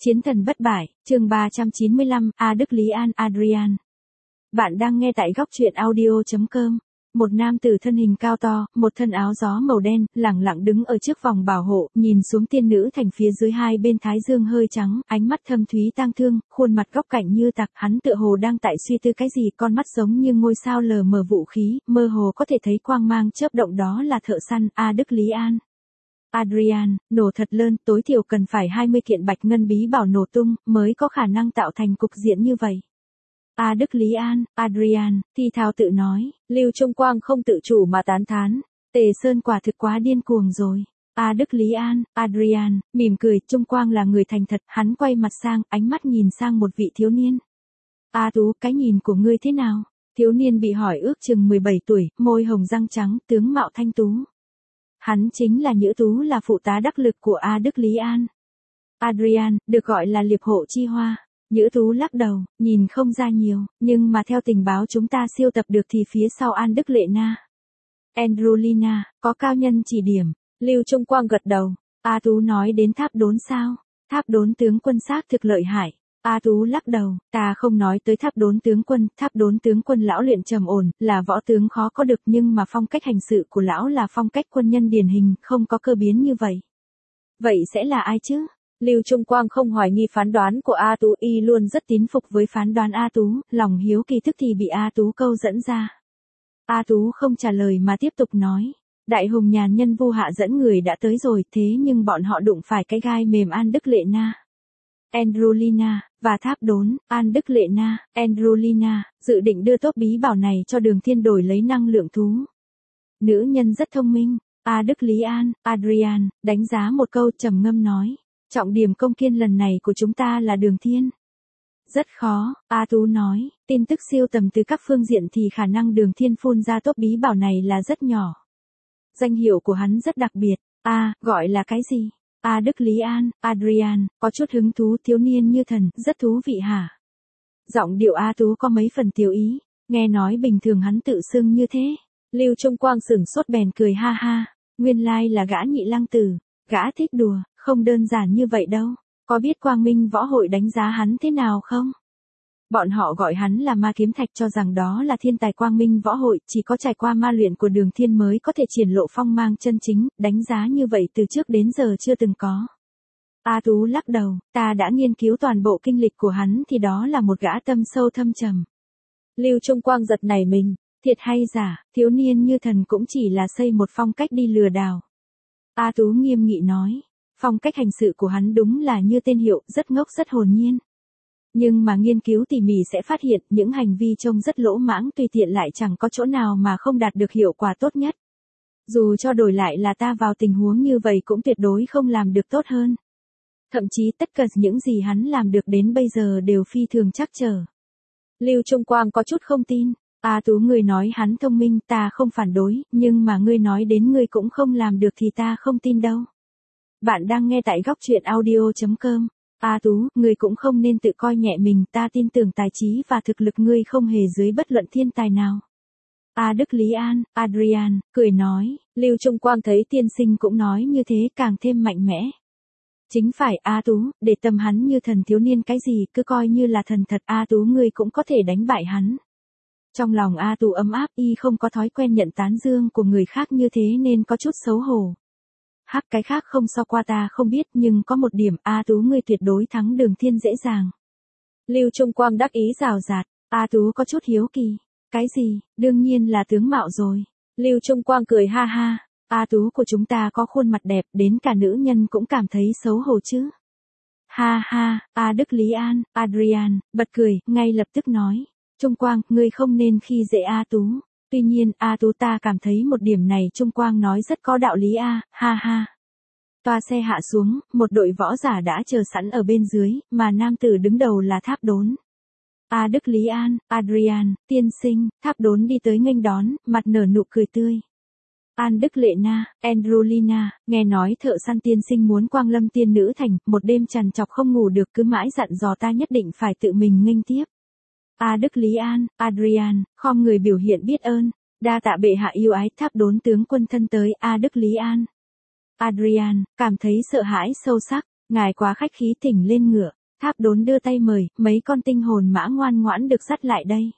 Chiến thần bất bại, chương 395, A Đức Lý An Adrian. Bạn đang nghe tại góc truyện audio.com. Một nam tử thân hình cao to, một thân áo gió màu đen, lẳng lặng đứng ở trước vòng bảo hộ, nhìn xuống tiên nữ thành phía dưới hai bên thái dương hơi trắng, ánh mắt thâm thúy tang thương, khuôn mặt góc cạnh như tạc, hắn tựa hồ đang tại suy tư cái gì, con mắt giống như ngôi sao lờ mờ vũ khí, mơ hồ có thể thấy quang mang chớp động, đó là thợ săn A Đức Lý An. Adrian, nổ thật lớn, tối thiểu cần phải 20 kiện bạch ngân bí bảo nổ tung, mới có khả năng tạo thành cục diện như vậy. A Đức Lý An, Adrian, thi thào tự nói, Lưu Trung Quang không tự chủ mà tán thán, Tề Sơn quả thực quá điên cuồng rồi. A Đức Lý An, Adrian, mỉm cười, Trung Quang là người thành thật, hắn quay mặt sang, ánh mắt nhìn sang một vị thiếu niên. A Tú, cái nhìn của ngươi thế nào? Thiếu niên bị hỏi ước chừng 17 tuổi, môi hồng răng trắng, tướng mạo thanh tú. Hắn chính là Nhữ Tú, là phụ tá đắc lực của A Đức Lý An. Adrian, được gọi là liệp hộ chi hoa. Nhữ Tú lắc đầu, nhìn không ra nhiều, nhưng mà theo tình báo chúng ta siêu tập được thì phía sau An Đức Lệ Na, Androlina, có cao nhân chỉ điểm. Lưu Trung Quang gật đầu. A Tú nói đến Tháp Đốn sao? Tháp Đốn tướng quân xác thực lợi hại. A Tú lắc đầu, ta không nói tới Tháp Đốn tướng quân lão luyện trầm ổn, là võ tướng khó có được, nhưng mà phong cách hành sự của lão là phong cách quân nhân điển hình, không có cơ biến như vậy. Vậy sẽ là ai chứ? Lưu Trung Quang không hoài nghi phán đoán của A Tú, y luôn rất tín phục với phán đoán A Tú, lòng hiếu kỳ tức thì bị A Tú câu dẫn ra. A Tú không trả lời mà tiếp tục nói, Đại Hùng Nhàn nhân Vu Hạ dẫn người đã tới rồi, thế nhưng bọn họ đụng phải cái gai mềm An Đức Lệ Na, Androlina, và Tháp Đốn. An Đức Lệ Na, Androlina, dự định đưa tốp bí bảo này cho Đường Thiên đổi lấy năng lượng thú. Nữ nhân rất thông minh. A Đức Lý An, Adrian, đánh giá một câu, trầm ngâm nói, trọng điểm công kiên lần này của chúng ta là Đường Thiên. Rất khó, A Tú nói, tin tức siêu tầm từ các phương diện thì khả năng Đường Thiên phun ra tốp bí bảo này là rất nhỏ. Danh hiệu của hắn rất đặc biệt. Gọi là cái gì? A Đức Lý An, Adrian, có chút hứng thú, thiếu niên như thần, rất thú vị hả? Giọng điệu A Tú có mấy phần tiểu ý, nghe nói bình thường hắn tự xưng như thế. Lưu Trung Quang sửng sốt bèn cười ha ha, nguyên lai là gã Nhị Lăng Tử, gã thích đùa, không đơn giản như vậy đâu, có biết Quang Minh Võ Hội đánh giá hắn thế nào không? Bọn họ gọi hắn là Ma Kiếm Thạch, cho rằng đó là thiên tài Quang Minh Võ Hội, chỉ có trải qua ma luyện của Đường Thiên mới có thể triển lộ phong mang chân chính, đánh giá như vậy từ trước đến giờ chưa từng có. A Tú lắc đầu, ta đã nghiên cứu toàn bộ kinh lịch của hắn thì đó là một gã tâm sâu thâm trầm. Lưu Trung Quang giật nảy mình, thiệt hay giả, thiếu niên như thần cũng chỉ là xây một phong cách đi lừa đảo. A Tú nghiêm nghị nói, phong cách hành sự của hắn đúng là như tên hiệu, rất ngốc rất hồn nhiên. Nhưng mà nghiên cứu tỉ mỉ sẽ phát hiện những hành vi trông rất lỗ mãng tùy tiện lại chẳng có chỗ nào mà không đạt được hiệu quả tốt nhất. Dù cho đổi lại là ta vào tình huống như vậy cũng tuyệt đối không làm được tốt hơn. Thậm chí tất cả những gì hắn làm được đến bây giờ đều phi thường trắc trở. Lưu Trung Quang có chút không tin. A Tú, ngươi nói hắn thông minh, ta không phản đối, nhưng mà ngươi nói đến ngươi cũng không làm được thì ta không tin đâu. Bạn đang nghe tại góc truyện audio.com. A Tú, ngươi cũng không nên tự coi nhẹ mình, ta tin tưởng tài trí và thực lực ngươi không hề dưới bất luận thiên tài nào. A Đức Lý An, Adrian, cười nói, Lưu Trung Quang thấy tiên sinh cũng nói như thế càng thêm mạnh mẽ. Chính phải A Tú, để tâm hắn như thần, thiếu niên cái gì, cứ coi như là thần thật, A Tú ngươi cũng có thể đánh bại hắn. Trong lòng A Tú ấm áp, y không có thói quen nhận tán dương của người khác như thế nên có chút xấu hổ. Cái khác không so qua ta không biết, nhưng có một điểm, A Tú ngươi tuyệt đối thắng Đường Thiên dễ dàng. Lưu Trung Quang đắc ý rào rạt. A Tú có chút hiếu kỳ. Cái gì? Đương nhiên là tướng mạo rồi. Lưu Trung Quang cười ha ha. A Tú của chúng ta có khuôn mặt đẹp, đến cả nữ nhân cũng cảm thấy xấu hổ chứ. Ha ha, A Đức Lý An, Adrian, bật cười, ngay lập tức nói. Trung Quang, ngươi không nên khi dễ A Tú. Tuy nhiên, A Tú, ta cảm thấy một điểm này Trung Quang nói rất có đạo lý a, ha ha. Toa xe hạ xuống, một đội võ giả đã chờ sẵn ở bên dưới, mà nam tử đứng đầu là Tháp Đốn. A Đức Lý An, Adrian, tiên sinh. Tháp Đốn đi tới nghênh đón, mặt nở nụ cười tươi. An Đức Lệ Na, Androlina, nghe nói thợ săn tiên sinh muốn quang lâm tiên nữ thành, một đêm trằn trọc không ngủ được, cứ mãi dặn dò ta nhất định phải tự mình nghênh tiếp. A Đức Lý An, Adrian, khom người biểu hiện biết ơn, đa tạ bệ hạ yêu ái. Tháp Đốn tướng quân thân tới. A Đức Lý An, Adrian, cảm thấy sợ hãi sâu sắc, Ngài quá khách khí, thỉnh lên ngựa. Tháp Đốn đưa tay mời, mấy con tinh hồn mã ngoan ngoãn được dắt lại đây.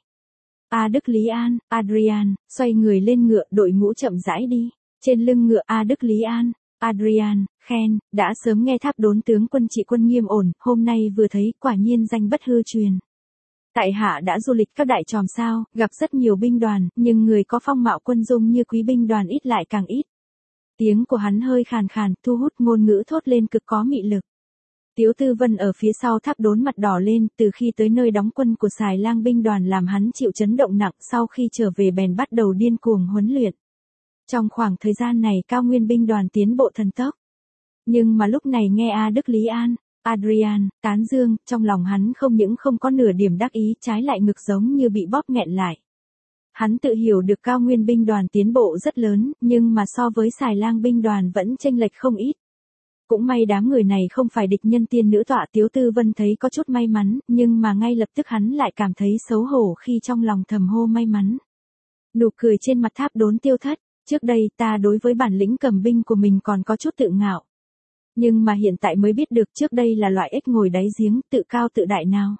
A Đức Lý An, Adrian, xoay người lên ngựa, đội ngũ chậm rãi đi. Trên lưng ngựa A Đức Lý An, Adrian, khen, đã sớm nghe Tháp Đốn tướng quân trị quân nghiêm ổn, hôm nay vừa thấy, quả nhiên danh bất hư truyền. Tại hạ đã du lịch các đại chòm sao, gặp rất nhiều binh đoàn, nhưng người có phong mạo quân dung như quý binh đoàn ít lại càng ít. Tiếng của hắn hơi khàn khàn, thu hút, ngôn ngữ thốt lên cực có mị lực. Tiếu Tư Vân ở phía sau Tháp Đốn mặt đỏ lên, từ khi tới nơi đóng quân của Xài Lang binh đoàn làm hắn chịu chấn động nặng, sau khi trở về bèn bắt đầu điên cuồng huấn luyện. Trong khoảng thời gian này Cao Nguyên binh đoàn tiến bộ thần tốc. Nhưng mà lúc này nghe A Đức Lý An, Adrian, tán dương, trong lòng hắn không những không có nửa điểm đắc ý, trái lại ngực giống như bị bóp nghẹn lại. Hắn tự hiểu được Cao Nguyên binh đoàn tiến bộ rất lớn, nhưng mà so với Xài Lang binh đoàn vẫn chênh lệch không ít. Cũng may đám người này không phải địch nhân. Tiên nữ tọa Tiếu Tư Vân thấy có chút may mắn, nhưng mà ngay lập tức hắn lại cảm thấy xấu hổ khi trong lòng thầm hô may mắn. Nụ cười trên mặt Tháp Đốn tiêu thất, trước đây ta đối với bản lĩnh cầm binh của mình còn có chút tự ngạo. Nhưng mà hiện tại mới biết được trước đây là loại ếch ngồi đáy giếng, tự cao tự đại nào.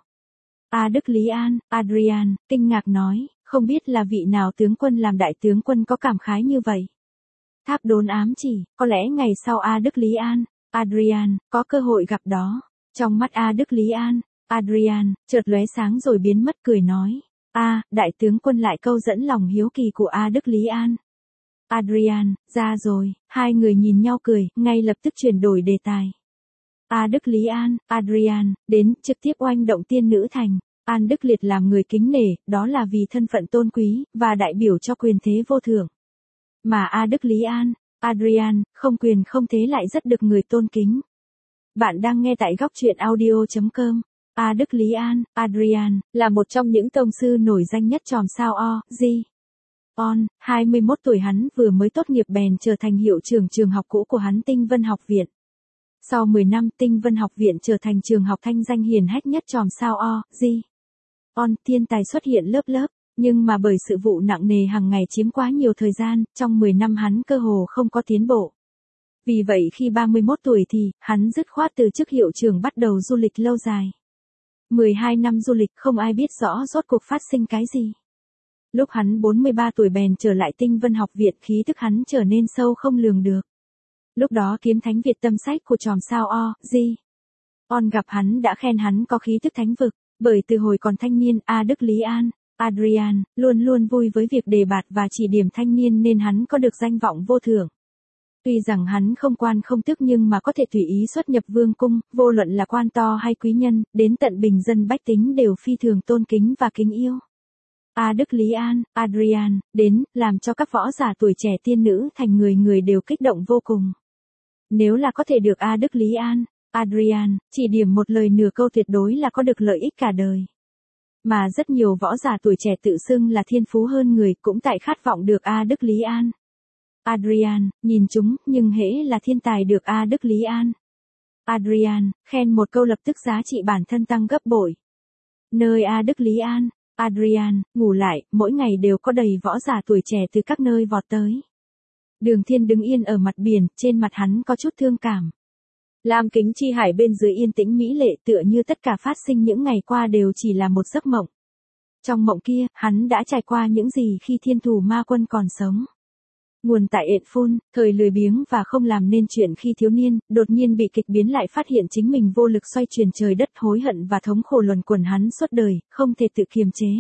A Đức Lý An, Adrian, kinh ngạc nói, không biết là vị nào tướng quân làm đại tướng quân có cảm khái như vậy. Tháp Đốn ám chỉ, có lẽ ngày sau A Đức Lý An, Adrian, có cơ hội gặp đó. Trong mắt A Đức Lý An, Adrian, chợt lóe sáng rồi biến mất, cười nói. Đại tướng quân lại câu dẫn lòng hiếu kỳ của A Đức Lý An. Adrian, ra rồi, hai người nhìn nhau cười, ngay lập tức chuyển đổi đề tài. A Đức Lý An, Adrian, đến, trực tiếp oanh động Tiên Nữ Thành. An Đức Liệt làm người kính nể, đó là vì thân phận tôn quý, và đại biểu cho quyền thế vô thượng. Mà A Đức Lý An, Adrian, không quyền không thế lại rất được người tôn kính. Bạn đang nghe tại góc truyện audio.com. A Đức Lý An, Adrian, là một trong những tông sư nổi danh nhất chòm sao On, 21 tuổi hắn vừa mới tốt nghiệp bèn trở thành hiệu trưởng trường học cũ của hắn Tinh Vân Học Viện. Sau 10 năm Tinh Vân Học Viện trở thành trường học thanh danh hiển hách nhất chòm sao On, thiên tài xuất hiện lớp lớp, nhưng mà bởi sự vụ nặng nề hàng ngày chiếm quá nhiều thời gian, trong 10 năm hắn cơ hồ không có tiến bộ. Vì vậy khi 31 tuổi thì, hắn dứt khoát từ chức hiệu trưởng bắt đầu du lịch lâu dài. 12 năm du lịch không ai biết rõ rốt cuộc phát sinh cái gì. Lúc hắn 43 tuổi bèn trở lại Tinh Vân Học Viện, khí tức hắn trở nên sâu không lường được. Lúc đó Kiếm Thánh Việt tâm sách của chòm sao On gặp hắn đã khen hắn có khí tức thánh vực, bởi từ hồi còn thanh niên A Đức Lý An, Adrian, luôn luôn vui với việc đề bạt và chỉ điểm thanh niên nên hắn có được danh vọng vô thưởng. Tuy rằng hắn không quan không tước nhưng mà có thể tùy ý xuất nhập vương cung, vô luận là quan to hay quý nhân, đến tận bình dân bách tính đều phi thường tôn kính và kính yêu. A Đức Lý An, Adrian, đến, làm cho các võ giả tuổi trẻ Tiên Nữ Thành người đều kích động vô cùng. Nếu là có thể được A Đức Lý An, Adrian, chỉ điểm một lời nửa câu tuyệt đối là có được lợi ích cả đời. Mà rất nhiều võ giả tuổi trẻ tự xưng là thiên phú hơn người cũng tại khát vọng được A Đức Lý An. Adrian, nhìn chúng, nhưng hễ là thiên tài được A Đức Lý An. Adrian, khen một câu lập tức giá trị bản thân tăng gấp bội. Nơi A Đức Lý An, Adrian, ngủ lại, mỗi ngày đều có đầy võ giả tuổi trẻ từ các nơi vọt tới. Đường Thiên đứng yên ở mặt biển, trên mặt hắn có chút thương cảm. Lam Kính Chi Hải bên dưới yên tĩnh mỹ lệ tựa như tất cả phát sinh những ngày qua đều chỉ là một giấc mộng. Trong mộng kia, hắn đã trải qua những gì khi Thiên Thủ Ma Quân còn sống. Nguồn tại ện phun, thời lười biếng và không làm nên chuyện khi thiếu niên, đột nhiên bị kịch biến lại phát hiện chính mình vô lực xoay chuyển trời đất, hối hận và thống khổ luẩn quẩn hắn suốt đời, không thể tự kiềm chế.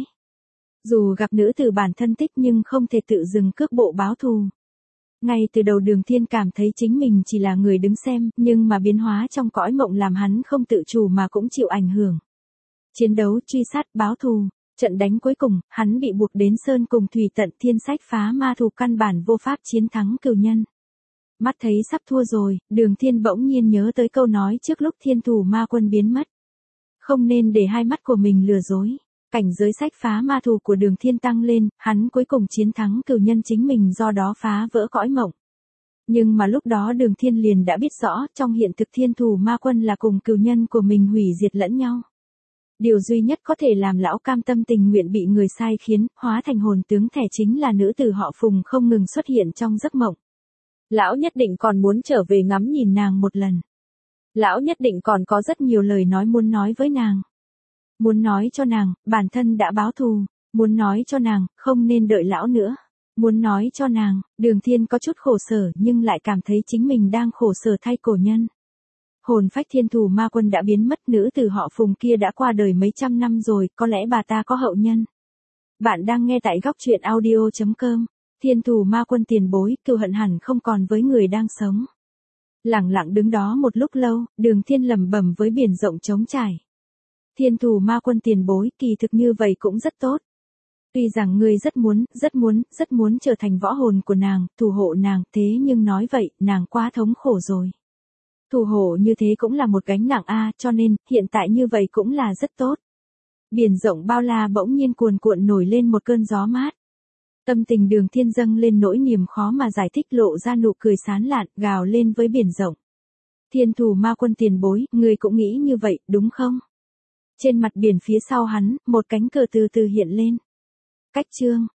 Dù gặp nữ tử bản thân thích nhưng không thể tự dừng cước bộ báo thù. Ngay từ đầu Đường Thiên cảm thấy chính mình chỉ là người đứng xem, nhưng mà biến hóa trong cõi mộng làm hắn không tự chủ mà cũng chịu ảnh hưởng. Chiến đấu, truy sát, báo thù, trận đánh cuối cùng, hắn bị buộc đến sơn cùng thủy tận thiên sách phá ma thù căn bản vô pháp chiến thắng cừu nhân. Mắt thấy sắp thua rồi, Đường Thiên bỗng nhiên nhớ tới câu nói trước lúc Thiên Thủ Ma Quân biến mất. Không nên để hai mắt của mình lừa dối. Cảnh giới sách phá ma thù của Đường Thiên tăng lên, hắn cuối cùng chiến thắng cừu nhân chính mình do đó phá vỡ cõi mộng. Nhưng mà lúc đó Đường Thiên liền đã biết rõ, trong hiện thực Thiên Thủ Ma Quân là cùng cừu nhân của mình hủy diệt lẫn nhau. Điều duy nhất có thể làm lão cam tâm tình nguyện bị người sai khiến, hóa thành hồn tướng thẻ chính là nữ tử họ Phùng không ngừng xuất hiện trong giấc mộng. Lão nhất định còn muốn trở về ngắm nhìn nàng một lần. Lão nhất định còn có rất nhiều lời nói muốn nói với nàng. Muốn nói cho nàng, bản thân đã báo thù. Muốn nói cho nàng, không nên đợi lão nữa. Muốn nói cho nàng, Đường Thiên có chút khổ sở nhưng lại cảm thấy chính mình đang khổ sở thay cổ nhân. Hồn phách Thiên Thủ Ma Quân đã biến mất, nữ tử họ Phùng kia đã qua đời mấy trăm năm rồi, có lẽ bà ta có hậu nhân. Bạn đang nghe tại góc truyện audio.com. Thiên Thủ Ma Quân tiền bối, cừu hận hẳn không còn với người đang sống. Lặng lặng đứng đó một lúc lâu, Đường Thiên lẩm bẩm với biển rộng trống trải. Thiên Thủ Ma Quân tiền bối, kỳ thực như vậy cũng rất tốt. Tuy rằng ngươi rất muốn trở thành võ hồn của nàng, thủ hộ nàng, thế nhưng nói vậy, nàng quá thống khổ rồi. Thủ hộ như thế cũng là một gánh nặng cho nên, hiện tại như vậy cũng là rất tốt. Biển rộng bao la bỗng nhiên cuồn cuộn nổi lên một cơn gió mát. Tâm tình Đường Thiên dâng lên nỗi niềm khó mà giải thích, lộ ra nụ cười sán lạn, gào lên với biển rộng. Thiên Thủ Ma Quân tiền bối, ngươi cũng nghĩ như vậy, đúng không? Trên mặt biển phía sau hắn, một cánh cờ từ từ hiện lên. Cách chương